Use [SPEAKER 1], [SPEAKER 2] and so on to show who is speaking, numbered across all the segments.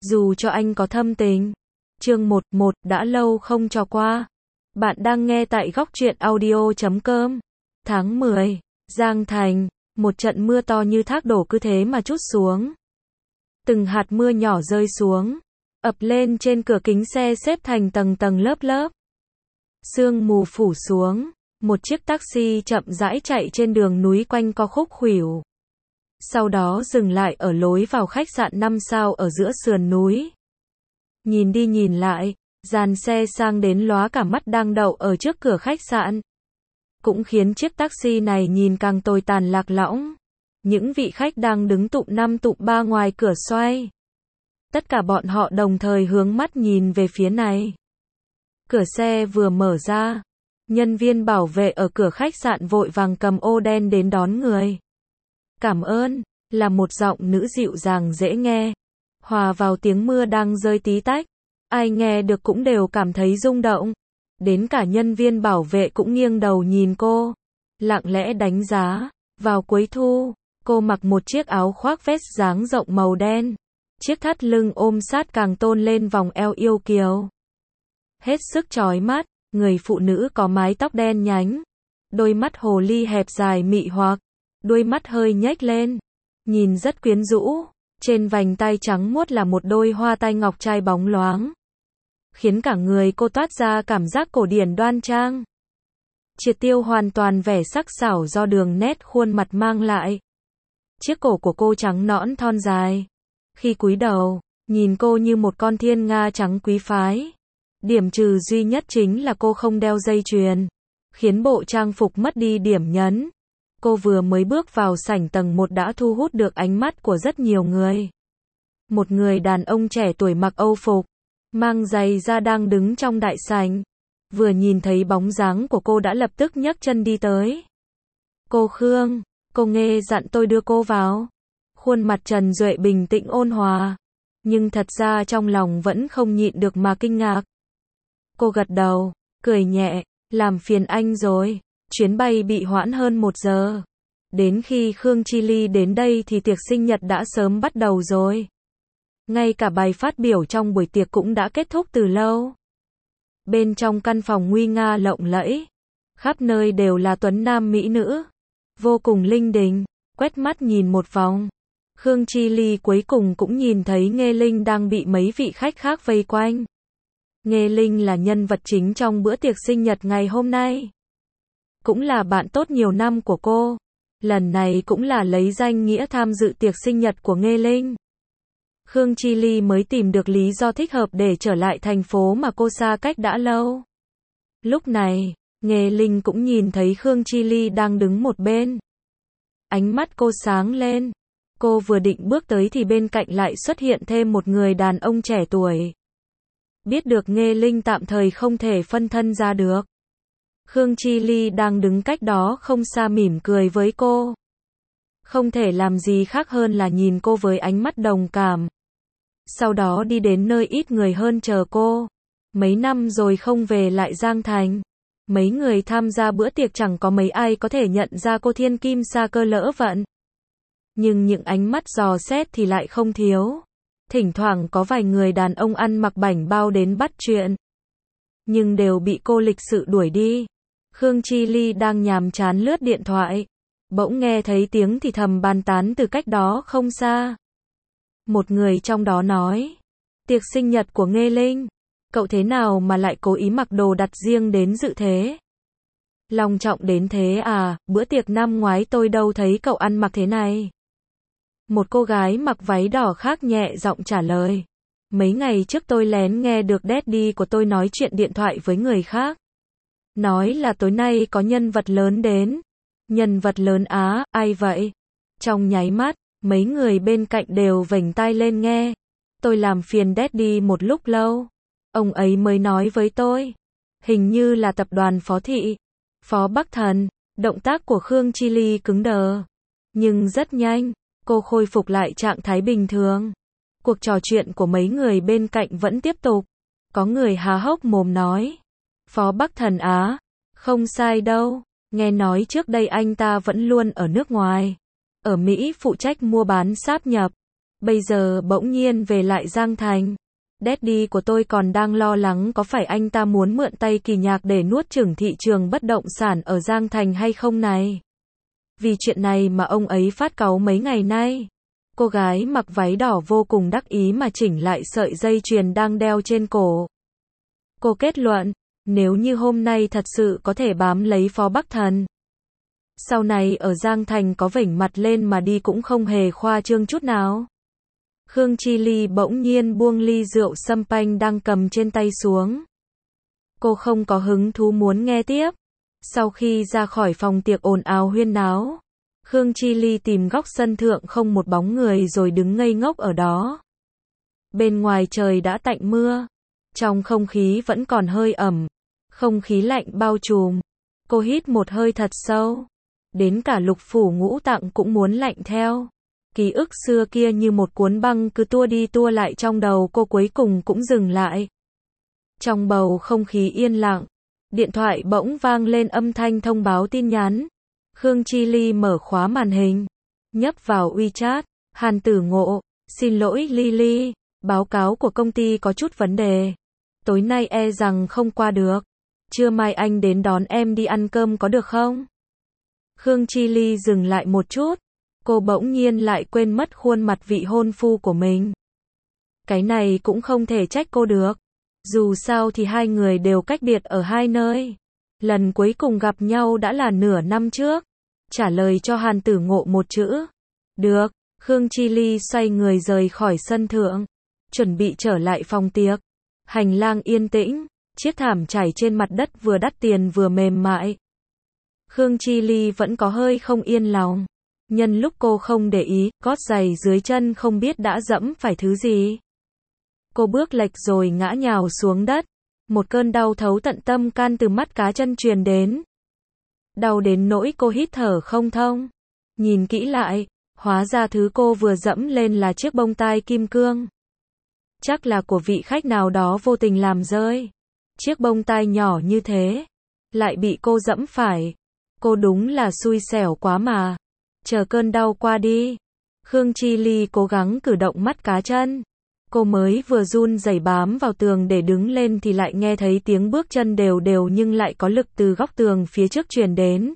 [SPEAKER 1] Dù cho anh có thâm tình. Chương 11, đã lâu không trò qua. Bạn đang nghe tại góc truyện audio.com. Tháng 10, Giang Thành, một trận mưa to như thác đổ cứ thế mà trút xuống. Từng hạt mưa nhỏ rơi xuống, ập lên trên cửa kính xe xếp thành tầng tầng lớp lớp. Sương mù phủ xuống, một chiếc taxi chậm rãi chạy trên đường núi quanh co khúc khuỷu. Sau đó dừng lại ở lối vào khách sạn 5 sao ở giữa sườn núi. Nhìn đi nhìn lại, dàn xe sang đến lóa cả mắt đang đậu ở trước cửa khách sạn. Cũng khiến chiếc taxi này nhìn càng tồi tàn lạc lõng. Những vị khách đang đứng tụm năm tụm ba ngoài cửa xoay. Tất cả bọn họ đồng thời hướng mắt nhìn về phía này. Cửa xe vừa mở ra, nhân viên bảo vệ ở cửa khách sạn vội vàng cầm ô đen đến đón người. Cảm ơn, là một giọng nữ dịu dàng dễ nghe, hòa vào tiếng mưa đang rơi tí tách. Ai nghe được cũng đều cảm thấy rung động. Đến cả nhân viên bảo vệ cũng nghiêng đầu nhìn cô, lặng lẽ đánh giá. Vào cuối thu, cô mặc một chiếc áo khoác vest dáng rộng màu đen. Chiếc thắt lưng ôm sát càng tôn lên vòng eo yêu kiều. Hết sức chói mắt, người phụ nữ có mái tóc đen nhánh. Đôi mắt hồ ly hẹp dài mị hoặc, đuôi mắt hơi nhếch lên, nhìn rất quyến rũ. Trên vành tay trắng muốt là một đôi hoa tai ngọc trai bóng loáng, khiến cả người cô toát ra cảm giác cổ điển đoan trang. Triệt tiêu hoàn toàn vẻ sắc sảo do đường nét khuôn mặt mang lại. Chiếc cổ của cô trắng nõn thon dài. Khi cúi đầu, nhìn cô như một con thiên nga trắng quý phái. Điểm trừ duy nhất chính là cô không đeo dây chuyền, khiến bộ trang phục mất đi điểm nhấn. Cô vừa mới bước vào sảnh tầng 1 đã thu hút được ánh mắt của rất nhiều người. Một người đàn ông trẻ tuổi mặc Âu phục, mang giày da đang đứng trong đại sảnh. Vừa nhìn thấy bóng dáng của cô đã lập tức nhấc chân đi tới. Cô Khương, cô nghe dặn tôi đưa cô vào. Khuôn mặt Trần Duệ bình tĩnh ôn hòa, nhưng thật ra trong lòng vẫn không nhịn được mà kinh ngạc. Cô gật đầu, cười nhẹ, làm phiền anh rồi. Chuyến bay bị hoãn hơn 1 giờ. Đến khi Khương Chi Ly đến đây thì tiệc sinh nhật đã sớm bắt đầu rồi. Ngay cả bài phát biểu trong buổi tiệc cũng đã kết thúc từ lâu. Bên trong căn phòng nguy nga lộng lẫy, khắp nơi đều là tuấn nam mỹ nữ, vô cùng linh đình. Quét mắt nhìn một vòng, Khương Chi Ly cuối cùng cũng nhìn thấy Nghê Linh đang bị mấy vị khách khác vây quanh. Nghê Linh là nhân vật chính trong bữa tiệc sinh nhật ngày hôm nay, cũng là bạn tốt nhiều năm của cô. Lần này cũng là lấy danh nghĩa tham dự tiệc sinh nhật của Nghê Linh. Khương Chi Ly mới tìm được lý do thích hợp để trở lại thành phố mà cô xa cách đã lâu. Lúc này, Nghê Linh cũng nhìn thấy Khương Chi Ly đang đứng một bên. Ánh mắt cô sáng lên. Cô vừa định bước tới thì bên cạnh lại xuất hiện thêm một người đàn ông trẻ tuổi. Biết được Nghê Linh tạm thời không thể phân thân ra được, Khương Chi Ly đang đứng cách đó không xa mỉm cười với cô. Không thể làm gì khác hơn là nhìn cô với ánh mắt đồng cảm. Sau đó đi đến nơi ít người hơn chờ cô. Mấy năm rồi không về lại Giang Thành. Mấy người tham gia bữa tiệc chẳng có mấy ai có thể nhận ra cô thiên kim sa cơ lỡ vận. Nhưng những ánh mắt dò xét thì lại không thiếu. Thỉnh thoảng có vài người đàn ông ăn mặc bảnh bao đến bắt chuyện, nhưng đều bị cô lịch sự đuổi đi. Khương Chi Ly đang nhàm chán lướt điện thoại, bỗng nghe thấy tiếng thì thầm bàn tán từ cách đó không xa. Một người trong đó nói, tiệc sinh nhật của Nghê Linh, cậu thế nào mà lại cố ý mặc đồ đặt riêng đến dự thế? Long trọng đến thế à, bữa tiệc năm ngoái tôi đâu thấy cậu ăn mặc thế này. Một cô gái mặc váy đỏ khác nhẹ giọng trả lời. Mấy ngày trước tôi lén nghe được daddy của tôi nói chuyện điện thoại với người khác. Nói là tối nay có nhân vật lớn đến. Nhân vật lớn á, ai vậy? Trong nháy mắt, mấy người bên cạnh đều vểnh tai lên nghe. Tôi làm phiền daddy một lúc lâu. Ông ấy mới nói với tôi. Hình như là tập đoàn Phó Thị, Phó Bắc Thần. Động tác của Khương Chi Ly cứng đờ. Nhưng rất nhanh, cô khôi phục lại trạng thái bình thường. Cuộc trò chuyện của mấy người bên cạnh vẫn tiếp tục. Có người há hốc mồm nói. Phó Bắc Thần á, không sai đâu. Nghe nói trước đây anh ta vẫn luôn ở nước ngoài. Ở Mỹ phụ trách mua bán sáp nhập. Bây giờ bỗng nhiên về lại Giang Thành. Daddy của tôi còn đang lo lắng có phải anh ta muốn mượn tay Kỳ Nhạc để nuốt chửng thị trường bất động sản ở Giang Thành hay không này. Vì chuyện này mà ông ấy phát cáu mấy ngày nay. Cô gái mặc váy đỏ vô cùng đắc ý mà chỉnh lại sợi dây chuyền đang đeo trên cổ. Cô kết luận, nếu như hôm nay thật sự có thể bám lấy Phó Bắc Thần, sau này ở Giang Thành có vểnh mặt lên mà đi cũng không hề khoa trương chút nào. Khương Chi Ly bỗng nhiên buông ly rượu sâm panh đang cầm trên tay xuống. Cô không có hứng thú muốn nghe tiếp. Sau khi ra khỏi phòng tiệc ồn ào huyên náo, Khương Chi Ly tìm góc sân thượng không một bóng người rồi đứng ngây ngốc ở đó. Bên ngoài trời đã tạnh mưa, trong không khí vẫn còn hơi ẩm, không khí lạnh bao trùm. Cô hít một hơi thật sâu, đến cả lục phủ ngũ tạng cũng muốn lạnh theo. Ký ức xưa kia như một cuốn băng cứ tua đi tua lại trong đầu cô, cuối cùng cũng dừng lại. Trong bầu không khí yên lặng, điện thoại bỗng vang lên âm thanh thông báo tin nhắn. Khương Chi Ly mở khóa màn hình, nhấp vào WeChat. Hàn Tử Ngộ, xin lỗi Ly, báo cáo của công ty có chút vấn đề. Tối nay e rằng không qua được. Trưa mai anh đến đón em đi ăn cơm có được không? Khương Chi Ly dừng lại một chút. Cô bỗng nhiên lại quên mất khuôn mặt vị hôn phu của mình. Cái này cũng không thể trách cô được. Dù sao thì hai người đều cách biệt ở hai nơi. Lần cuối cùng gặp nhau đã là nửa năm trước. Trả lời cho Hàn Tử Ngộ một chữ. Được. Khương Chi Ly xoay người rời khỏi sân thượng, chuẩn bị trở lại phòng tiệc. Hành lang yên tĩnh, chiếc thảm trải trên mặt đất vừa đắt tiền vừa mềm mại. Khương Chi Ly vẫn có hơi không yên lòng. Nhân lúc cô không để ý, gót giày dưới chân không biết đã dẫm phải thứ gì. Cô bước lệch rồi ngã nhào xuống đất. Một cơn đau thấu tận tâm can từ mắt cá chân truyền đến. Đau đến nỗi cô hít thở không thông. Nhìn kỹ lại, hóa ra thứ cô vừa dẫm lên là chiếc bông tai kim cương. Chắc là của vị khách nào đó vô tình làm rơi. Chiếc bông tai nhỏ như thế, lại bị cô dẫm phải. Cô đúng là xui xẻo quá mà. Chờ cơn đau qua đi, Khương Chi Ly cố gắng cử động mắt cá chân. Cô mới vừa run rẩy bám vào tường để đứng lên thì lại nghe thấy tiếng bước chân đều đều nhưng lại có lực từ góc tường phía trước truyền đến.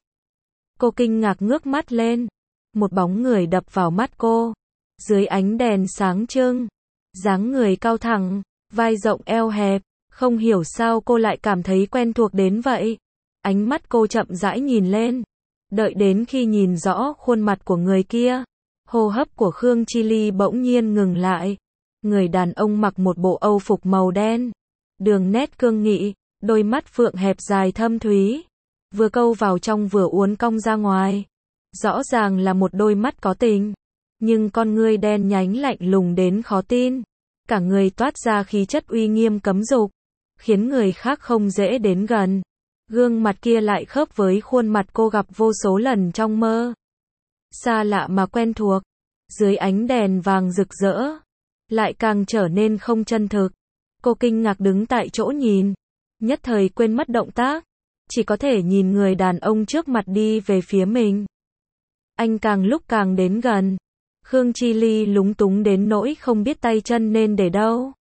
[SPEAKER 1] Cô kinh ngạc ngước mắt lên. Một bóng người đập vào mắt cô. Dưới ánh đèn sáng trưng, dáng người cao thẳng, vai rộng eo hẹp, không hiểu sao cô lại cảm thấy quen thuộc đến vậy. Ánh mắt cô chậm rãi nhìn lên. Đợi đến khi nhìn rõ khuôn mặt của người kia, hô hấp của Khương Chi Ly bỗng nhiên ngừng lại. Người đàn ông mặc một bộ âu phục màu đen, đường nét cương nghị, đôi mắt phượng hẹp dài thâm thúy, vừa câu vào trong vừa uốn cong ra ngoài. Rõ ràng là một đôi mắt có tình, nhưng con ngươi đen nhánh lạnh lùng đến khó tin. Cả người toát ra khí chất uy nghiêm cấm dục, khiến người khác không dễ đến gần. Gương mặt kia lại khớp với khuôn mặt cô gặp vô số lần trong mơ. Xa lạ mà quen thuộc, dưới ánh đèn vàng rực rỡ, lại càng trở nên không chân thực. Cô kinh ngạc đứng tại chỗ nhìn, nhất thời quên mất động tác, chỉ có thể nhìn người đàn ông trước mặt đi về phía mình. Anh càng lúc càng đến gần. Khương Chi Ly lúng túng đến nỗi không biết tay chân nên để đâu.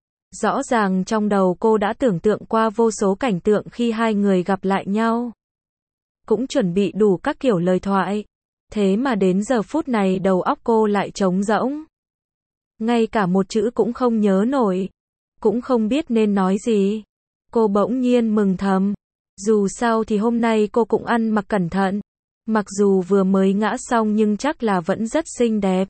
[SPEAKER 1] Rõ ràng trong đầu cô đã tưởng tượng qua vô số cảnh tượng khi hai người gặp lại nhau. Cũng chuẩn bị đủ các kiểu lời thoại. Thế mà đến giờ phút này đầu óc cô lại trống rỗng. Ngay cả một chữ cũng không nhớ nổi. Cũng không biết nên nói gì. Cô bỗng nhiên mừng thầm. Dù sao thì hôm nay cô cũng ăn mặc cẩn thận. Mặc dù vừa mới ngã xong nhưng chắc là vẫn rất xinh đẹp.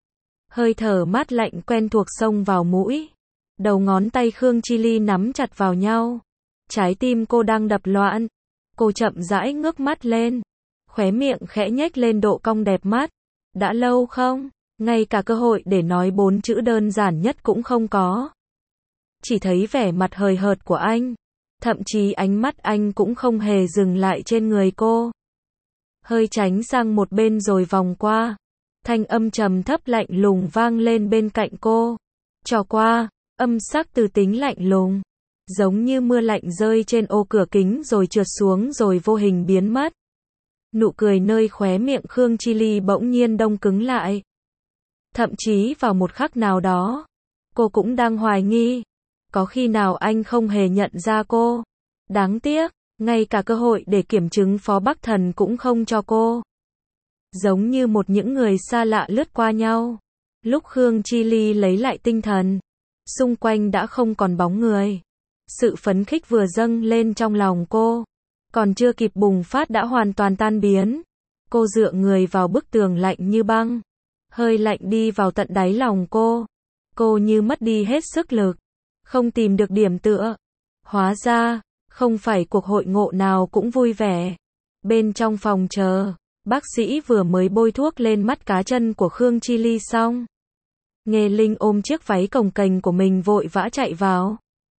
[SPEAKER 1] Hơi thở mát lạnh quen thuộc xông vào mũi. Đầu ngón tay Khương Chi Ly nắm chặt vào nhau. Trái tim cô đang đập loạn. Cô chậm rãi ngước mắt lên. Khóe miệng khẽ nhếch lên độ cong đẹp mắt. Đã lâu không? Ngay cả cơ hội để nói 4 chữ đơn giản nhất cũng không có. Chỉ thấy vẻ mặt hời hợt của anh. Thậm chí ánh mắt anh cũng không hề dừng lại trên người cô. Hơi tránh sang một bên rồi vòng qua. Thanh âm trầm thấp lạnh lùng vang lên bên cạnh cô. Trò qua, âm sắc từ tính lạnh lùng. Giống như mưa lạnh rơi trên ô cửa kính rồi trượt xuống rồi vô hình biến mất. Nụ cười nơi khóe miệng Khương Chi Ly bỗng nhiên đông cứng lại. Thậm chí vào một khắc nào đó, cô cũng đang hoài nghi, có khi nào anh không hề nhận ra cô. Đáng tiếc, ngay cả cơ hội để kiểm chứng Phó Bắc Thần cũng không cho cô. Giống như một những người xa lạ lướt qua nhau. Lúc Khương Chi Ly lấy lại tinh thần, xung quanh đã không còn bóng người. Sự phấn khích vừa dâng lên trong lòng cô, còn chưa kịp bùng phát đã hoàn toàn tan biến. Cô dựa người vào bức tường lạnh như băng. Hơi lạnh đi vào tận đáy lòng cô. Cô như mất đi hết sức lực, không tìm được điểm tựa. Hóa ra, không phải cuộc hội ngộ nào cũng vui vẻ. Bên trong phòng chờ, bác sĩ vừa mới bôi thuốc lên mắt cá chân của Khương Chi Ly xong. Nghê Linh ôm chiếc váy cồng kềnh của mình vội vã chạy vào.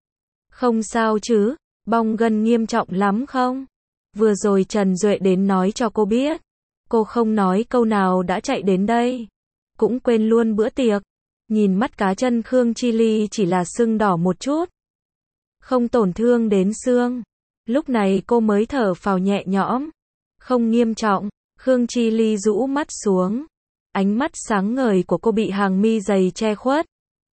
[SPEAKER 1] Không sao chứ, bong gân nghiêm trọng lắm không? Vừa rồi Trần Duệ đến nói cho cô biết. Cô không nói câu nào đã chạy đến đây. Cũng quên luôn bữa tiệc. Nhìn mắt cá chân Khương Chi Ly chỉ là sưng đỏ một chút. Không tổn thương đến xương. Lúc này cô mới thở phào nhẹ nhõm. Không nghiêm trọng. Khương Chi Ly rũ mắt xuống. Ánh mắt sáng ngời của cô bị hàng mi dày che khuất.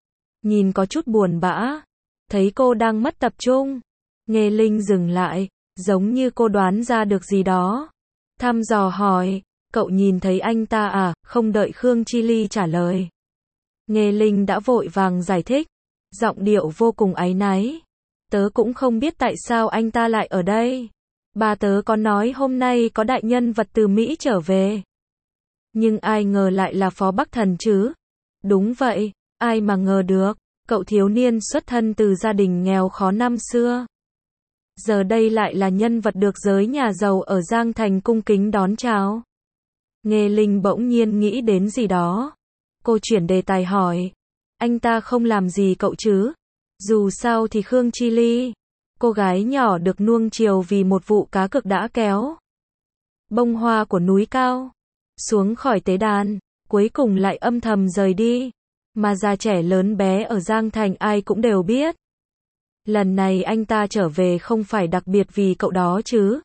[SPEAKER 1] Nhìn có chút buồn bã. Thấy cô đang mất tập trung. Nghê Linh dừng lại, giống như cô đoán ra được gì đó. Thăm dò hỏi, cậu nhìn thấy anh ta à? Không đợi Khương Chi Ly trả lời. Nghê Linh đã vội vàng giải thích. Giọng điệu vô cùng áy náy. Tớ cũng không biết tại sao anh ta lại ở đây. Bà tớ có nói hôm nay có đại nhân vật từ Mỹ trở về. Nhưng ai ngờ lại là Phó Bắc Thần chứ? Đúng vậy, ai mà ngờ được, cậu thiếu niên xuất thân từ gia đình nghèo khó năm xưa. Giờ đây lại là nhân vật được giới nhà giàu ở Giang Thành cung kính đón chào. Nghê Linh bỗng nhiên nghĩ đến gì đó. Cô chuyển đề tài hỏi. Anh ta không làm gì cậu chứ? Dù sao thì Khương Chi Ly, cô gái nhỏ được nuông chiều vì một vụ cá cược đã kéo bông hoa của núi cao xuống khỏi tế đàn, cuối cùng lại âm thầm rời đi. Mà già trẻ lớn bé ở Giang Thành ai cũng đều biết. Lần này anh ta trở về không phải đặc biệt vì cậu đó chứ.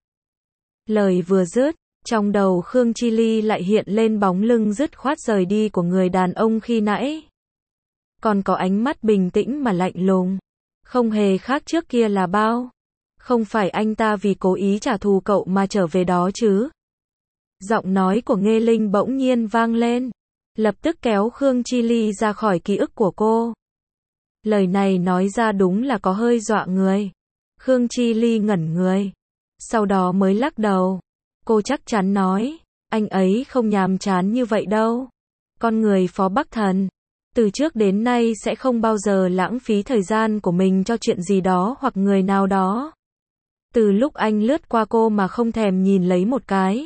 [SPEAKER 1] Lời vừa dứt, trong đầu Khương Chi Ly lại hiện lên bóng lưng dứt khoát rời đi của người đàn ông khi nãy. Còn có ánh mắt bình tĩnh mà lạnh lùng. Không hề khác trước kia là bao. Không phải anh ta vì cố ý trả thù cậu mà trở về đó chứ. Giọng nói của Nghê Linh bỗng nhiên vang lên. Lập tức kéo Khương Chi Ly ra khỏi ký ức của cô. Lời này nói ra đúng là có hơi dọa người. Khương Chi Ly ngẩn người. Sau đó mới lắc đầu. Cô chắc chắn nói. Anh ấy không nhàm chán như vậy đâu. Con người Phó Bắc Thần. Từ trước đến nay sẽ không bao giờ lãng phí thời gian của mình cho chuyện gì đó hoặc người nào đó. Từ lúc anh lướt qua cô mà không thèm nhìn lấy một cái.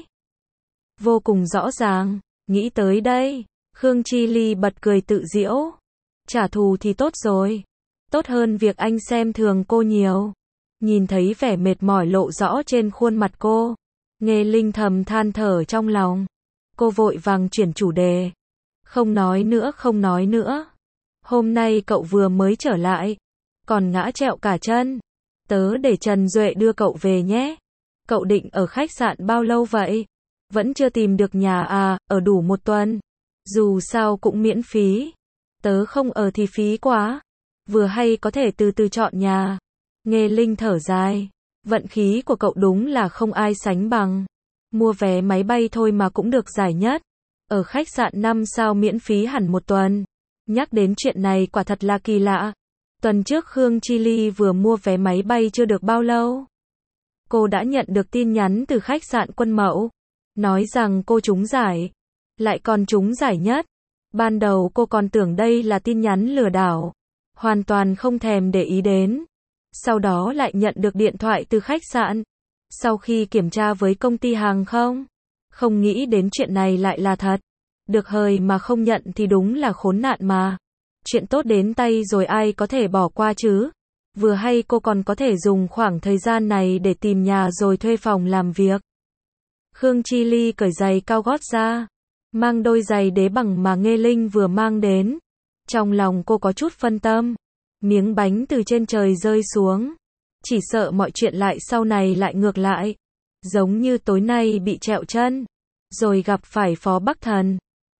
[SPEAKER 1] Vô cùng rõ ràng. Nghĩ tới đây. Khương Chi Ly bật cười tự giễu. Trả thù thì tốt rồi. Tốt hơn việc anh xem thường cô nhiều. Nhìn thấy vẻ mệt mỏi lộ rõ trên khuôn mặt cô. Nghê Linh thầm than thở trong lòng. Cô vội vàng chuyển chủ đề. Không nói nữa, không nói nữa. Hôm nay cậu vừa mới trở lại. Còn ngã trẹo cả chân. Tớ để Trần Duệ đưa cậu về nhé. Cậu định ở khách sạn bao lâu vậy? Vẫn chưa tìm được nhà à? Ở đủ một tuần. Dù sao cũng miễn phí. Tớ không ở thì phí quá. Vừa hay có thể từ từ chọn nhà. Nghê Linh thở dài. Vận khí của cậu đúng là không ai sánh bằng. Mua vé máy bay thôi mà cũng được giải nhất. Ở khách sạn 5 sao miễn phí hẳn một tuần. Nhắc đến chuyện này quả thật là kỳ lạ. Tuần trước Khương Chi Ly vừa mua vé máy bay chưa được bao lâu. Cô đã nhận được tin nhắn từ khách sạn Quân Mẫu. Nói rằng cô trúng giải. Lại còn trúng giải nhất. Ban đầu cô còn tưởng đây là tin nhắn lừa đảo. Hoàn toàn không thèm để ý đến. Sau đó lại nhận được điện thoại từ khách sạn. Sau khi kiểm tra với công ty hàng không nghĩ đến chuyện này lại là thật. Được hời mà không nhận thì đúng là khốn nạn mà. Chuyện tốt đến tay rồi ai có thể bỏ qua chứ. Vừa hay cô còn có thể dùng khoảng thời gian này để tìm nhà rồi thuê phòng làm việc. Khương Chi Ly cởi giày cao gót ra. Mang đôi giày đế bằng mà Nghê Linh vừa mang đến. Trong lòng cô có chút phân tâm. Miếng bánh từ trên trời rơi xuống. Chỉ sợ mọi chuyện lại sau này lại ngược lại. Giống như tối nay bị trẹo chân. Rồi gặp phải Phó Bắc Thần.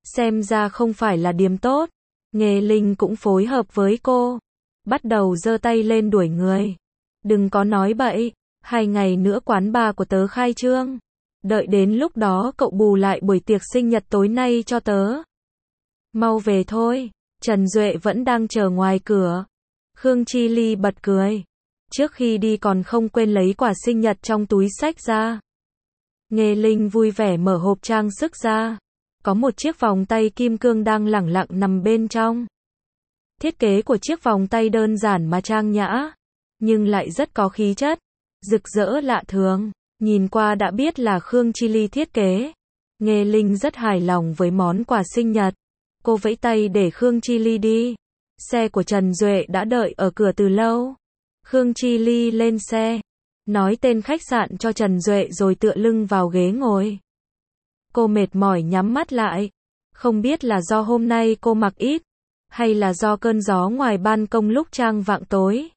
[SPEAKER 1] Xem ra không phải là điểm tốt. Nghê Linh cũng phối hợp với cô. Bắt đầu giơ tay lên đuổi người. Đừng có nói bậy, 2 ngày nữa quán bar của tớ khai trương. Đợi đến lúc đó cậu bù lại buổi tiệc sinh nhật tối nay cho tớ. Mau về thôi, Trần Duệ vẫn đang chờ ngoài cửa. Khương Chi Ly bật cười. Trước khi đi còn không quên lấy quà sinh nhật trong túi xách ra. Nghê Linh vui vẻ mở hộp trang sức ra. Có một chiếc vòng tay kim cương đang lẳng lặng nằm bên trong. Thiết kế của chiếc vòng tay đơn giản mà trang nhã, nhưng lại rất có khí chất, rực rỡ lạ thường. Nhìn qua đã biết là Khương Chi Ly thiết kế. Nghê Linh rất hài lòng với món quà sinh nhật. Cô vẫy tay để Khương Chi Ly đi. Xe của Trần Duệ đã đợi ở cửa từ lâu. Khương Chi Ly lên xe, nói tên khách sạn cho Trần Duệ rồi tựa lưng vào ghế ngồi. Cô mệt mỏi nhắm mắt lại. Không biết là do hôm nay cô mặc ít, hay là do cơn gió ngoài ban công lúc chang vạng tối.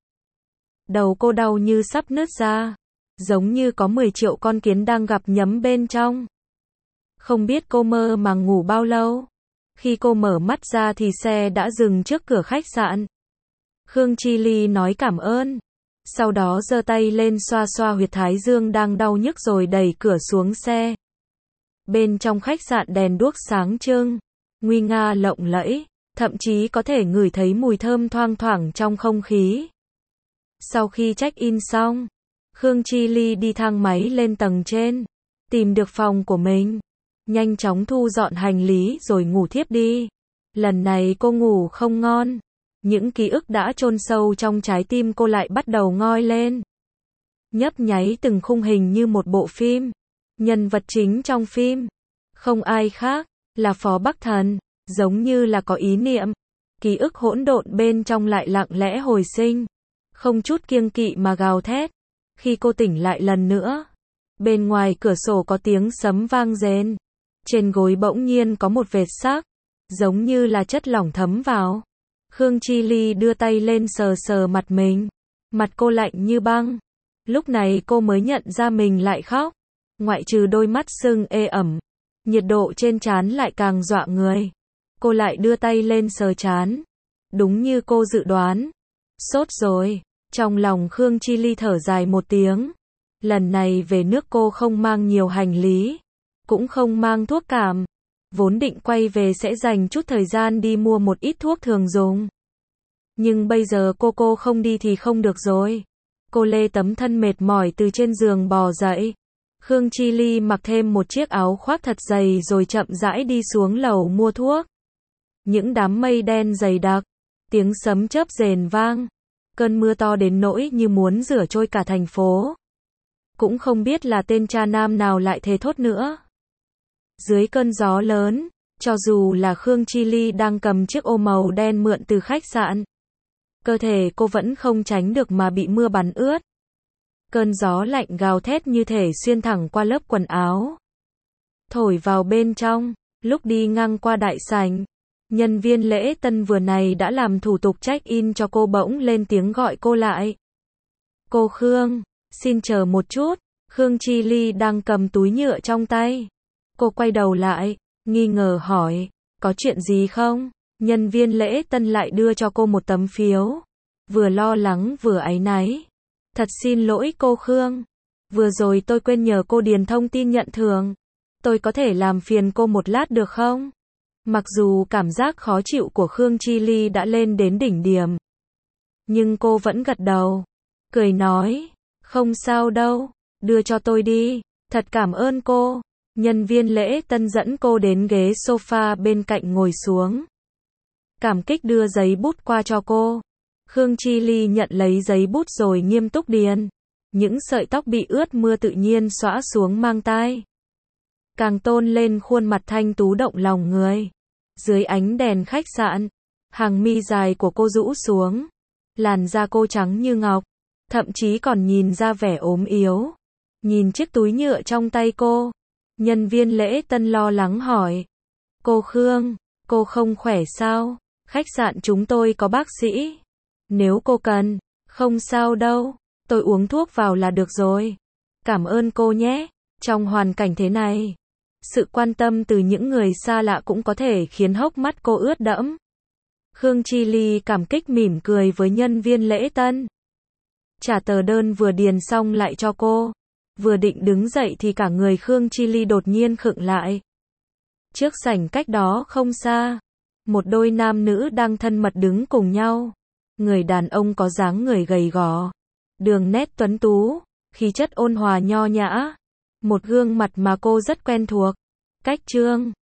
[SPEAKER 1] Đầu cô đau như sắp nứt ra, giống như có 10 triệu con kiến đang gặp nhấm bên trong. Không biết cô mơ màng ngủ bao lâu. Khi cô mở mắt ra thì xe đã dừng trước cửa khách sạn. Khương Chi Ly nói cảm ơn. Sau đó giơ tay lên xoa xoa huyệt thái dương đang đau nhức rồi đẩy cửa xuống xe. Bên trong khách sạn đèn đuốc sáng trưng, nguy nga lộng lẫy, thậm chí có thể ngửi thấy mùi thơm thoang thoảng trong không khí. Sau khi check-in xong, Khương Chi Ly đi thang máy lên tầng trên, tìm được phòng của mình, nhanh chóng thu dọn hành lý rồi ngủ thiếp đi. Lần này cô ngủ không ngon, những ký ức đã chôn sâu trong trái tim cô lại bắt đầu ngoi lên. Nhấp nháy từng khung hình như một bộ phim. Nhân vật chính trong phim, không ai khác, là Phó Bắc Thần, giống như là có ý niệm. Ký ức hỗn độn bên trong lại lặng lẽ hồi sinh, không chút kiêng kỵ mà gào thét. Khi cô tỉnh lại lần nữa, bên ngoài cửa sổ có tiếng sấm vang rền. Trên gối bỗng nhiên có một vệt sắc, giống như là chất lỏng thấm vào. Khương Chi Ly đưa tay lên sờ sờ mặt mình. Mặt cô lạnh như băng. Lúc này cô mới nhận ra mình lại khóc. Ngoại trừ đôi mắt sưng ê ẩm, nhiệt độ trên trán lại càng dọa người. Cô lại đưa tay lên sờ trán. Đúng như cô dự đoán. Sốt rồi. Trong lòng Khương Chi Ly thở dài một tiếng. Lần này về nước cô không mang nhiều hành lý, cũng không mang thuốc cảm. Vốn định quay về sẽ dành chút thời gian đi mua một ít thuốc thường dùng. Nhưng bây giờ cô không đi thì không được rồi. Cô lê tấm thân mệt mỏi từ trên giường bò dậy. Khương Chi Ly mặc thêm một chiếc áo khoác thật dày rồi chậm rãi đi xuống lầu mua thuốc. Những đám mây đen dày đặc, tiếng sấm chớp rền vang. Cơn mưa to đến nỗi như muốn rửa trôi cả thành phố. Cũng không biết là tên cha nam nào lại thề thốt nữa. Dưới cơn gió lớn, cho dù là Khương Chi Ly đang cầm chiếc ô màu đen mượn từ khách sạn, cơ thể cô vẫn không tránh được mà bị mưa bắn ướt. Cơn gió lạnh gào thét như thể xuyên thẳng qua lớp quần áo, thổi vào bên trong. Lúc đi ngang qua đại sảnh, nhân viên lễ tân vừa này đã làm thủ tục check-in cho cô bỗng lên tiếng gọi cô lại. Cô Khương, xin chờ một chút. Khương Chi Ly đang cầm túi nhựa trong tay. Cô quay đầu lại, nghi ngờ hỏi, có chuyện gì không? Nhân viên lễ tân lại đưa cho cô một tấm phiếu. Vừa lo lắng vừa áy náy. Thật xin lỗi cô Khương. Vừa rồi tôi quên nhờ cô điền thông tin nhận thưởng. Tôi có thể làm phiền cô một lát được không? Mặc dù cảm giác khó chịu của Khương Chi Ly đã lên đến đỉnh điểm, nhưng cô vẫn gật đầu, cười nói, không sao đâu, đưa cho tôi đi, thật cảm ơn cô. Nhân viên lễ tân dẫn cô đến ghế sofa bên cạnh ngồi xuống. Cảm kích đưa giấy bút qua cho cô. Khương Chi Ly nhận lấy giấy bút rồi nghiêm túc điền. Những sợi tóc bị ướt mưa tự nhiên xõa xuống mang tai, càng tôn lên khuôn mặt thanh tú động lòng người. Dưới ánh đèn khách sạn, hàng mi dài của cô rũ xuống. Làn da cô trắng như ngọc, thậm chí còn nhìn ra vẻ ốm yếu. Nhìn chiếc túi nhựa trong tay cô, nhân viên lễ tân lo lắng hỏi, cô Khương, cô không khỏe sao? Khách sạn chúng tôi có bác sĩ, nếu cô cần. Không sao đâu, tôi uống thuốc vào là được rồi. Cảm ơn cô nhé. Trong hoàn cảnh thế này, Sự quan tâm từ những người xa lạ cũng có thể khiến hốc mắt cô ướt đẫm. Khương Chi Ly cảm kích mỉm cười với nhân viên lễ tân. Trả tờ đơn vừa điền xong lại cho cô. Vừa định đứng dậy thì cả người Khương Chi Ly đột nhiên khựng lại. Trước sảnh cách đó không xa, một đôi nam nữ đang thân mật đứng cùng nhau. Người đàn ông có dáng người gầy gò, đường nét tuấn tú, khí chất ôn hòa nho nhã. Một gương mặt mà cô rất quen thuộc. Cách Trương